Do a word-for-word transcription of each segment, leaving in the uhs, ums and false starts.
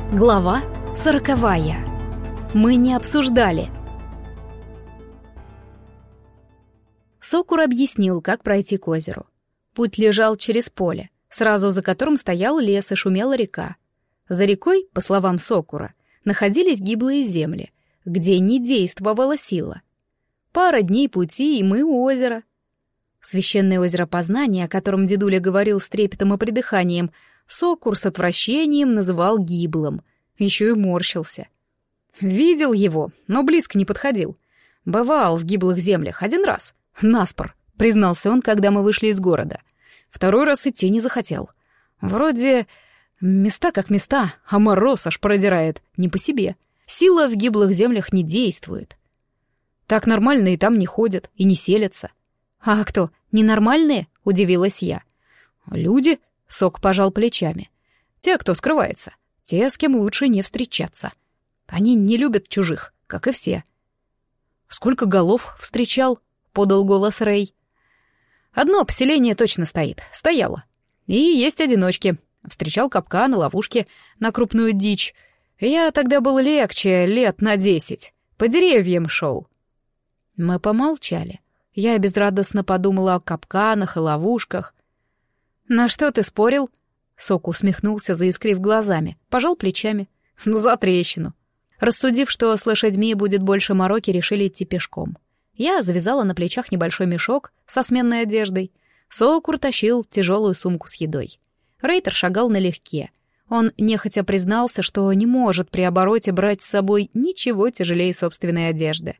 Глава сороковая. Мы не обсуждали. Сокур объяснил, как пройти к озеру. Путь лежал через поле, сразу за которым стоял лес и шумела река. За рекой, по словам Сокура, находились гиблые земли, где не действовала сила. Пара дней пути, и мы у озера. Священное озеро Познания, о котором дедуля говорил с трепетом и придыханием, Сокур с отвращением называл гиблым, еще и морщился. Видел его, но близко не подходил. Бывал в гиблых землях один раз, наспор, признался он, когда мы вышли из города. Второй раз идти не захотел. Вроде места как места, а мороз аж продирает, не по себе. Сила в гиблых землях не действует. Так нормальные там не ходят и не селятся. А кто, ненормальные? Удивилась я. Люди... Сок пожал плечами. Те, кто скрывается, те, с кем лучше не встречаться. Они не любят чужих, как и все. «Сколько голов встречал?» — подал голос Рэй. «Одно поселение точно стоит, стояло. И есть одиночки. Встречал капканы, ловушки на крупную дичь. Я тогда был легче лет на десять. По деревьям шел». Мы помолчали. Я безрадостно подумала о капканах и ловушках. «На что ты спорил?» Сок усмехнулся, заискрив глазами, пожал плечами. «За трещину». Рассудив, что с лошадьми будет больше мороки, решили идти пешком. Я завязала на плечах небольшой мешок со сменной одеждой. Сокур тащил тяжелую сумку с едой. Рейтер шагал налегке. Он нехотя признался, что не может при обороте брать с собой ничего тяжелее собственной одежды.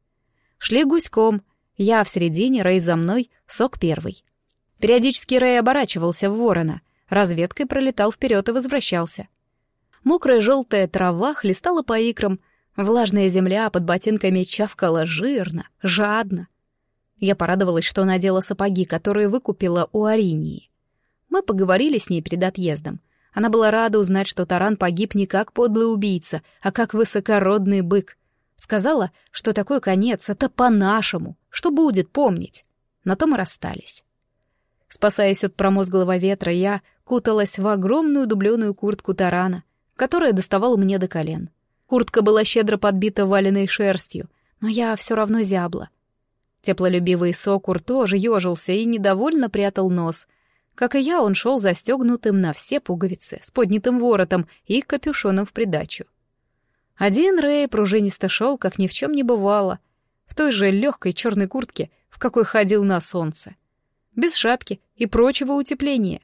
Шли гуськом. Я в середине, Рэй за мной, Сок первый. Периодически Рэй оборачивался в ворона, разведкой пролетал вперед и возвращался. Мокрая желтая трава хлестала по икрам, влажная земля под ботинками чавкала жирно, жадно. Я порадовалась, что надела сапоги, которые выкупила у Аринии. Мы поговорили с ней перед отъездом. Она была рада узнать, что Таран погиб не как подлый убийца, а как высокородный бык. Сказала, что такой конец — это по-нашему, что будет помнить. На том и расстались. Спасаясь от промозглого ветра, я куталась в огромную дубленую куртку Тарана, которая доставала мне до колен. Куртка была щедро подбита валеной шерстью, но я все равно зябла. Теплолюбивый Сокур тоже ежился и недовольно прятал нос. Как и я, он шел застегнутым на все пуговицы, с поднятым воротом и капюшоном в придачу. Один Рэй пружинисто шел, как ни в чем не бывало, в той же легкой черной куртке, в какой ходил на солнце. Без шапки и прочего утепления.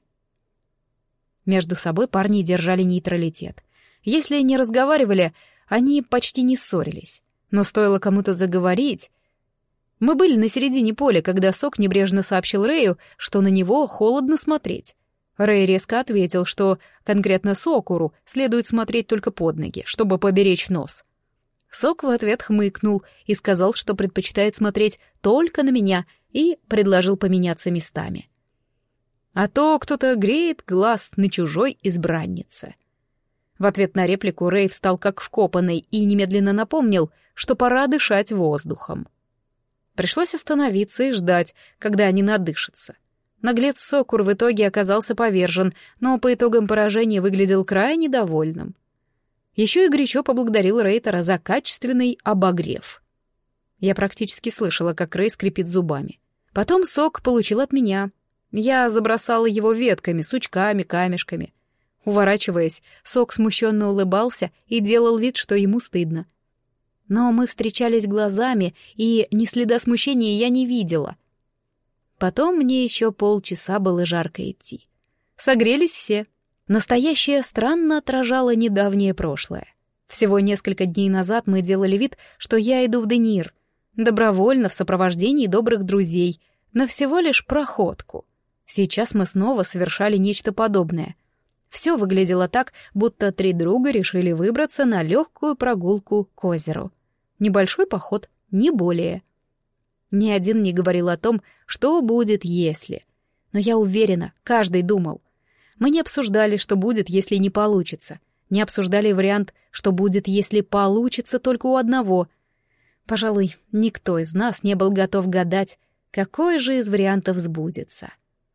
Между собой парни держали нейтралитет. Если не разговаривали, они почти не ссорились. Но стоило кому-то заговорить... Мы были на середине поля, когда Сок небрежно сообщил Рэю, что на него холодно смотреть. Рэй резко ответил, что конкретно Сокуру следует смотреть только под ноги, чтобы поберечь нос. Сок в ответ хмыкнул и сказал, что предпочитает смотреть только на меня, и предложил поменяться местами. А то кто-то греет глаз на чужой избраннице. В ответ на реплику Рэй встал как вкопанный и немедленно напомнил, что пора дышать воздухом. Пришлось остановиться и ждать, когда они надышатся. Наглец Сокур в итоге оказался повержен, но по итогам поражения выглядел крайне довольным. Еще и горячо поблагодарил Рейтера за качественный обогрев. Я практически слышала, как Рэй скрипит зубами. Потом Сок получил от меня. Я забросала его ветками, сучками, камешками. Уворачиваясь, Сок смущенно улыбался и делал вид, что ему стыдно. Но мы встречались глазами, и ни следа смущения я не видела. Потом мне еще полчаса было жарко идти. Согрелись все. Настоящее странно отражало недавнее прошлое. Всего несколько дней назад мы делали вид, что я иду в Денир, добровольно в сопровождении добрых друзей, на всего лишь проходку. Сейчас мы снова совершали нечто подобное. Все выглядело так, будто три друга решили выбраться на легкую прогулку к озеру. Небольшой поход, не более. Ни один не говорил о том, что будет, если. Но я уверена, каждый думал. Мы не обсуждали, что будет, если не получится. Не обсуждали вариант, что будет, если получится только у одного. Пожалуй, никто из нас не был готов гадать, какой же из вариантов сбудется.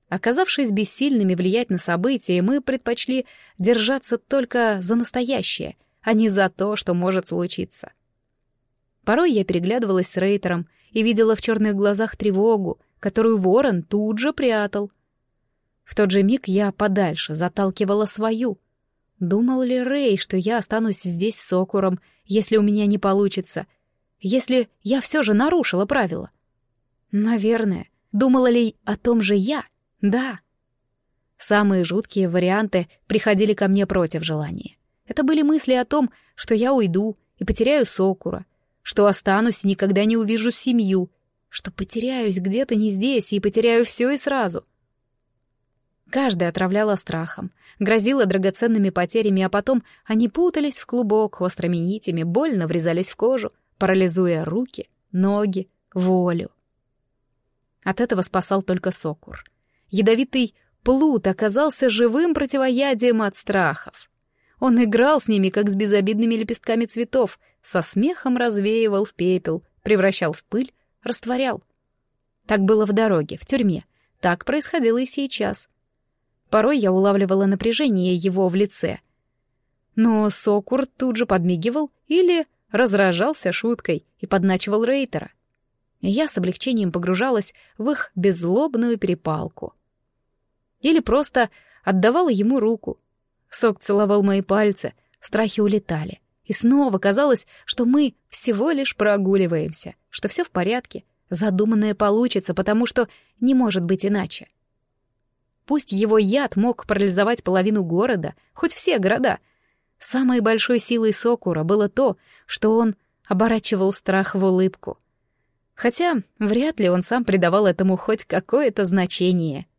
Оказавшись бессильными влиять на события, мы предпочли держаться только за настоящее, а не за то, что может случиться. Порой я переглядывалась с Рейтером и видела в черных глазах тревогу, которую ворон тут же прятал. В тот же миг я подальше заталкивала свою. Думал ли Рей, что я останусь здесь с Сокуром, если у меня не получится, если я все же нарушила правила? Наверное. Думала ли о том же я? Да. Самые жуткие варианты приходили ко мне против желания. Это были мысли о том, что я уйду и потеряю Сокура, что останусь и никогда не увижу семью, что потеряюсь где-то не здесь и потеряю все и сразу. Каждая отравляла страхом, грозила драгоценными потерями, а потом они путались в клубок острыми нитями, больно врезались в кожу, парализуя руки, ноги, волю. От этого спасал только Сокур. Ядовитый плут оказался живым противоядием от страхов. Он играл с ними, как с безобидными лепестками цветов, со смехом развеивал в пепел, превращал в пыль, растворял. Так было в дороге, в тюрьме. Так происходило и сейчас. Порой я улавливала напряжение его в лице. Но Сокур тут же подмигивал или разражался шуткой и подначивал Рейтера. И я с облегчением погружалась в их беззлобную перепалку. Или просто отдавала ему руку. Сок целовал мои пальцы, страхи улетали. И снова казалось, что мы всего лишь прогуливаемся, что все в порядке, задуманное получится, потому что не может быть иначе. Пусть его яд мог парализовать половину города, хоть все города. Самой большой силой Сокура было то, что он оборачивал страх в улыбку. Хотя вряд ли он сам придавал этому хоть какое-то значение.